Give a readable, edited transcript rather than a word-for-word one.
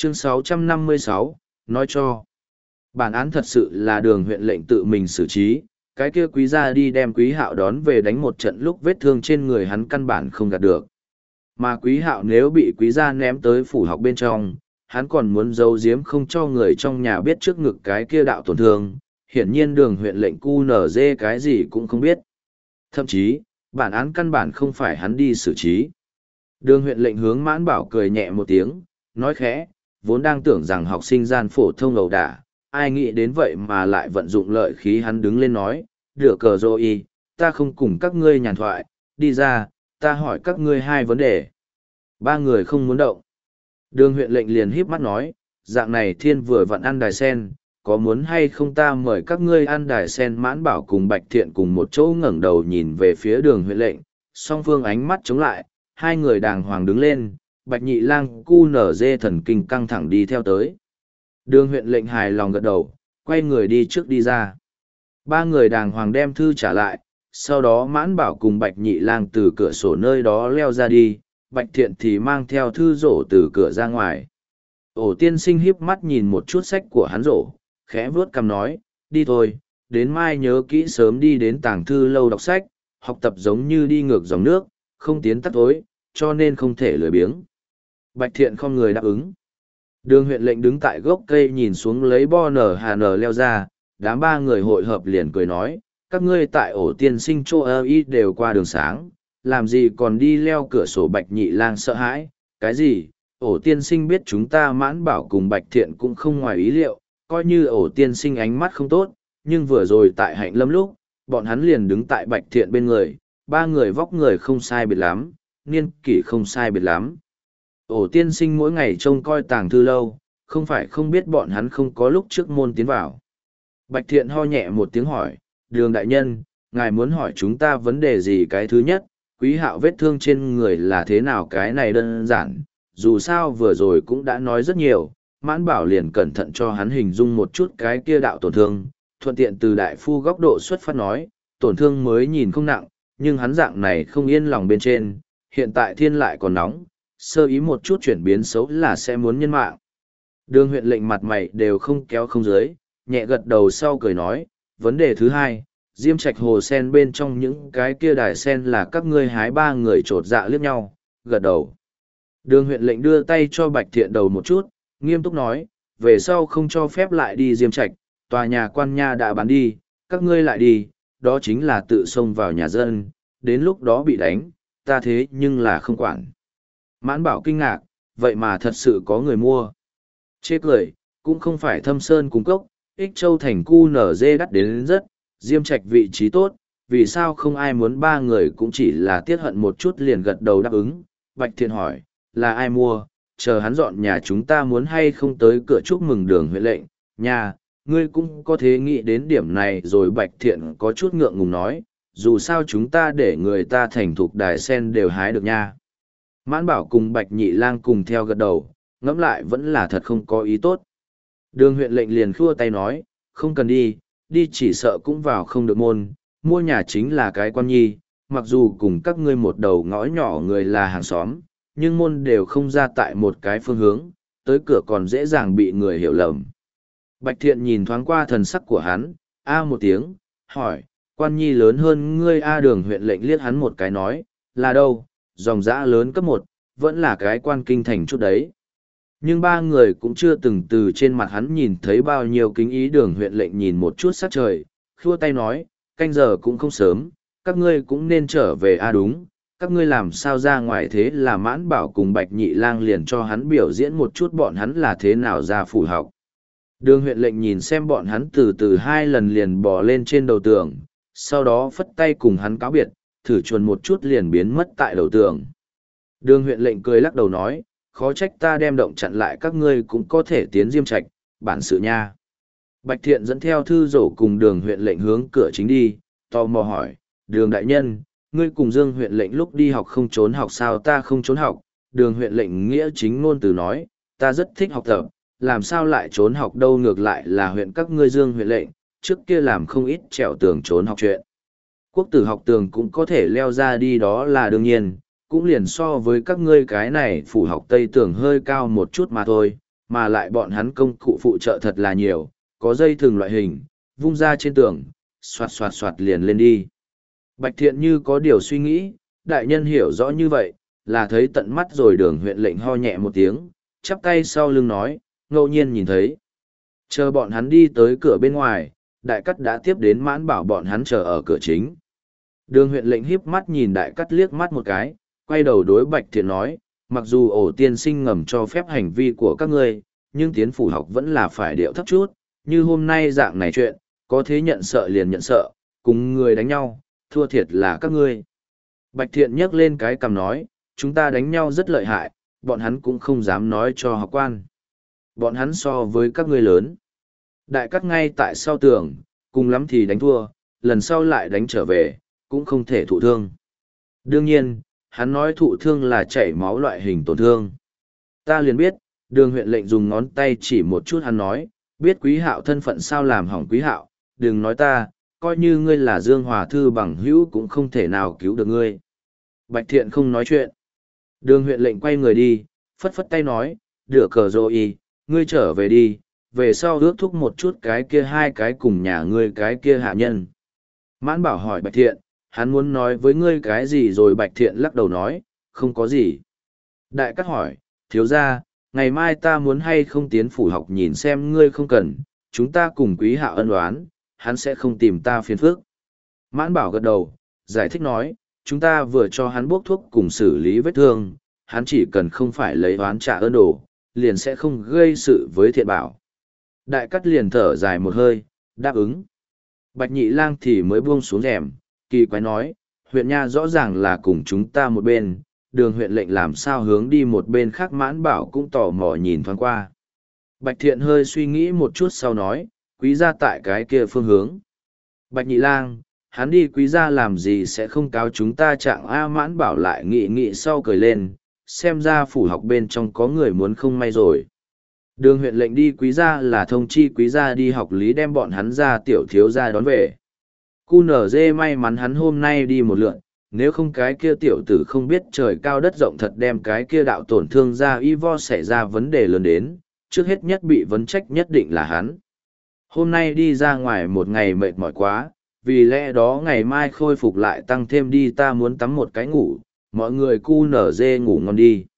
Chương 656, nói cho. Bản án thật sự là Đường huyện lệnh tự mình xử trí, cái kia Quý gia đi đem Quý Hạo đón về đánh một trận lúc vết thương trên người hắn căn bản không gạt được. Mà Quý Hạo nếu bị Quý gia ném tới phủ học bên trong, hắn còn muốn giấu giếm không cho người trong nhà biết trước ngực cái kia đạo tổn thương, hiển nhiên Đường huyện lệnh cu nở dê cái gì cũng không biết. Thậm chí, bản án căn bản không phải hắn đi xử trí. Đường huyện lệnh hướng Mãn Bảo cười nhẹ một tiếng, nói khẽ, vốn đang tưởng rằng học sinh gian phổ thông ẩu đả, ai nghĩ đến vậy mà lại vận dụng lợi khí. Hắn đứng lên nói, được cờ rồi, ta không cùng các ngươi nhàn thoại, đi ra, ta hỏi các ngươi hai vấn đề. Ba người không muốn động. Đường huyện lệnh liền híp mắt nói, dạng này thiên vừa vặn ăn đài sen, có muốn hay không ta mời các ngươi ăn đài sen. Mãn Bảo cùng Bạch Thiện cùng một chỗ ngẩng đầu nhìn về phía đường huyện lệnh, song phương ánh mắt chống lại, hai người đàng hoàng đứng lên, Bạch Nhị Lang cu nở dê thần kinh căng thẳng đi theo tới. Đường huyện lệnh hài lòng gật đầu, quay người đi trước đi ra. Ba người đàng hoàng đem thư trả lại, sau đó Mãn Bảo cùng Bạch Nhị Lang từ cửa sổ nơi đó leo ra đi, Bạch Thiện thì mang theo thư rổ từ cửa ra ngoài. Ổ tiên sinh híp mắt nhìn một chút sách của hắn rổ, khẽ vuốt cằm nói, đi thôi, đến mai nhớ kỹ sớm đi đến tàng thư lâu đọc sách, học tập giống như đi ngược dòng nước, không tiến tắt tối, cho nên không thể lười biếng. Bạch Thiện không người đáp ứng. Đường huyện lệnh đứng tại gốc cây nhìn xuống lấy bo nở hà nở leo ra, đám ba người hội hợp liền cười nói, các ngươi tại ổ tiên sinh chỗ ơ y đều qua đường sáng, làm gì còn đi leo cửa sổ. Bạch Nhị Lang sợ hãi, cái gì, ổ tiên sinh biết chúng ta. Mãn Bảo cùng Bạch Thiện cũng không ngoài ý liệu, coi như ổ tiên sinh ánh mắt không tốt, nhưng vừa rồi tại Hạnh Lâm lúc, bọn hắn liền đứng tại Bạch Thiện bên người, ba người vóc người không sai biệt lắm, niên kỷ không sai biệt lắm. Ổ tiên sinh mỗi ngày trông coi tàng thư lâu, không phải không biết bọn hắn không có lúc trước môn tiến vào. Bạch Thiện ho nhẹ một tiếng hỏi, Đường đại nhân, ngài muốn hỏi chúng ta vấn đề gì? Cái thứ nhất, Quý Hạo vết thương trên người là thế nào? Cái này đơn giản, dù sao vừa rồi cũng đã nói rất nhiều. Mãn Bảo liền cẩn thận cho hắn hình dung một chút cái kia đạo tổn thương, thuận tiện từ đại phu góc độ xuất phát nói, tổn thương mới nhìn không nặng, nhưng hắn dạng này không yên lòng bên trên, hiện tại thiên lại còn nóng, sơ ý một chút chuyển biến xấu là sẽ muốn nhân mạng. Đường huyện lệnh mặt mày đều không kéo không dưới, nhẹ gật đầu sau cười nói, vấn đề thứ hai, Diêm Trạch hồ sen bên trong những cái kia đài sen là các ngươi hái. Ba người trột dạ liếc nhau, gật đầu. Đường huyện lệnh đưa tay cho Bạch Thiện đầu một chút, nghiêm túc nói, về sau không cho phép lại đi Diêm Trạch, tòa nhà quan nha đã bán đi, các ngươi lại đi, đó chính là tự xông vào nhà dân, đến lúc đó bị đánh, ta thế nhưng là không quản. Mãn Bảo kinh ngạc, vậy mà thật sự có người mua. Chê cười, cũng không phải Thâm Sơn cung cốc, Ích Châu thành cu nở dê đắt đến rất, Diêm Trạch vị trí tốt, vì sao không ai muốn? Ba người cũng chỉ là tiếc hận một chút liền gật đầu đáp ứng. Bạch Thiện hỏi, là ai mua, chờ hắn dọn nhà chúng ta muốn hay không tới cửa chúc mừng Đường huyện lệnh, nhà, ngươi cũng có thể nghĩ đến điểm này rồi. Bạch Thiện có chút ngượng ngùng nói, dù sao chúng ta để người ta thành thục đài sen đều hái được nha. Mãn Bảo cùng Bạch Nhị Lang cùng theo gật đầu, ngẫm lại vẫn là thật không có ý tốt. Đường huyện lệnh liền khua tay nói, không cần đi, đi chỉ sợ cũng vào không được môn, mua nhà chính là cái quan nhi, mặc dù cùng các ngươi một đầu ngõ nhỏ người là hàng xóm, nhưng môn đều không ra tại một cái phương hướng, tới cửa còn dễ dàng bị người hiểu lầm. Bạch Thiện nhìn thoáng qua thần sắc của hắn, a một tiếng, hỏi, quan nhi lớn hơn ngươi? A Đường huyện lệnh liếc hắn một cái nói, là đâu, dòng dã lớn cấp 1, vẫn là cái quan kinh thành chút đấy. Nhưng ba người cũng chưa từng từ trên mặt hắn nhìn thấy bao nhiêu kính ý. Đường huyện lệnh nhìn một chút sắc trời, khua tay nói, canh giờ cũng không sớm, các ngươi cũng nên trở về. A đúng, các ngươi làm sao ra ngoài thế? Là Mãn Bảo cùng Bạch Nhị Lang liền cho hắn biểu diễn một chút bọn hắn là thế nào ra phủ học. Đường huyện lệnh nhìn xem bọn hắn từ từ 2 lần liền bò lên trên đầu tường, sau đó phất tay cùng hắn cáo biệt, thử chuồn một chút liền biến mất tại đầu tường. Đường huyện lệnh cười lắc đầu nói, khó trách ta đem động chặn lại, các ngươi cũng có thể tiến Diêm Trạch, bản sự nha. Bạch Thiện dẫn theo thư rổ cùng Đường huyện lệnh hướng cửa chính đi, tò mò hỏi, Đường đại nhân, ngươi cùng Dương huyện lệnh lúc đi học không trốn học sao? Ta không trốn học. Đường huyện lệnh nghĩa chính ngôn từ nói, ta rất thích học tập, làm sao lại trốn học đâu? Ngược lại là huyện các ngươi Dương huyện lệnh, trước kia làm không ít trèo tường trốn học chuyện. Quốc tử học tường cũng có thể leo ra đi, đó là đương nhiên, cũng liền so với các ngươi cái này phủ học tây tường hơi cao một chút mà thôi, mà lại bọn hắn công cụ phụ trợ thật là nhiều, có dây thừng loại hình, vung ra trên tường, xoạt xoạt xoạt liền lên đi. Bạch Thiện như có điều suy nghĩ, đại nhân hiểu rõ như vậy, là thấy tận mắt rồi. Đường huyện lệnh ho nhẹ một tiếng, chắp tay sau lưng nói, ngẫu nhiên nhìn thấy. Chờ bọn hắn đi tới cửa bên ngoài, đại cắt đã tiếp đến Mãn Bảo bọn hắn chờ ở cửa chính. Đường huyện lệnh híp mắt nhìn đại cắt liếc mắt một cái, quay đầu đối Bạch Thiện nói, mặc dù ổ tiên sinh ngầm cho phép hành vi của các ngươi, nhưng tiến phủ học vẫn là phải điệu thấp chút, như hôm nay dạng này chuyện, có thế nhận sợ liền nhận sợ, cùng người đánh nhau, thua thiệt là các ngươi. Bạch Thiện nhấc lên cái cằm nói, chúng ta đánh nhau rất lợi hại, bọn hắn cũng không dám nói cho học quan. Bọn hắn so với các ngươi lớn. Đại cắt ngay tại sau tường, cùng lắm thì đánh thua, lần sau lại đánh trở về, cũng không thể thụ thương. Đương nhiên, hắn nói thụ thương là chảy máu loại hình tổn thương. Ta liền biết, đường huyện lệnh dùng ngón tay chỉ một chút hắn nói, biết Quý Hạo thân phận sao làm hỏng Quý Hạo, đừng nói ta, coi như ngươi là Dương Hòa Thư bằng hữu cũng không thể nào cứu được ngươi. Bạch Thiện không nói chuyện. Đường huyện lệnh quay người đi, phất phất tay nói, đửa cờ rồi, ngươi trở về đi, về sau ước thúc một chút cái kia hai cái cùng nhà ngươi cái kia hạ nhân. Mãn Bảo hỏi Bạch Thiện, hắn muốn nói với ngươi cái gì rồi? Bạch Thiện lắc đầu nói, không có gì. Đại Cát hỏi, thiếu gia, ngày mai ta muốn hay không tiến phủ học nhìn xem ngươi không cần, chúng ta cùng Quý Hạo ân oán, hắn sẽ không tìm ta phiền phức. Mãn Bảo gật đầu, giải thích nói, chúng ta vừa cho hắn bốc thuốc cùng xử lý vết thương, hắn chỉ cần không phải lấy oán trả ơn đồ, liền sẽ không gây sự với Thiện Bảo. Đại Cát liền thở dài một hơi, đáp ứng. Bạch Nhị Lang thì mới buông xuống rèm, kỳ quái nói, huyện nha rõ ràng là cùng chúng ta một bên, đường huyện lệnh làm sao hướng đi một bên khác? Mãn Bảo cũng tò mò nhìn thoáng qua. Bạch Thiện hơi suy nghĩ một chút sau nói, Quý gia tại cái kia phương hướng. Bạch Nhị Lang, hắn đi Quý gia làm gì sẽ không cáo chúng ta trạng a? Mãn Bảo lại nghĩ sau cười lên, xem ra phủ học bên trong có người muốn không may rồi. Đường huyện lệnh đi Quý gia là thông chi Quý gia đi học lý đem bọn hắn ra tiểu thiếu gia đón về. QNZ may mắn hắn hôm nay đi một lượn, nếu không cái kia tiểu tử không biết trời cao đất rộng thật đem cái kia đạo tổn thương ra y vo xảy ra vấn đề lớn đến, trước hết nhất bị vấn trách nhất định là hắn. Hôm nay đi ra ngoài một ngày mệt mỏi quá, vì lẽ đó ngày mai khôi phục lại tăng thêm đi, ta muốn tắm một cái ngủ, mọi người QNZ ngủ ngon đi.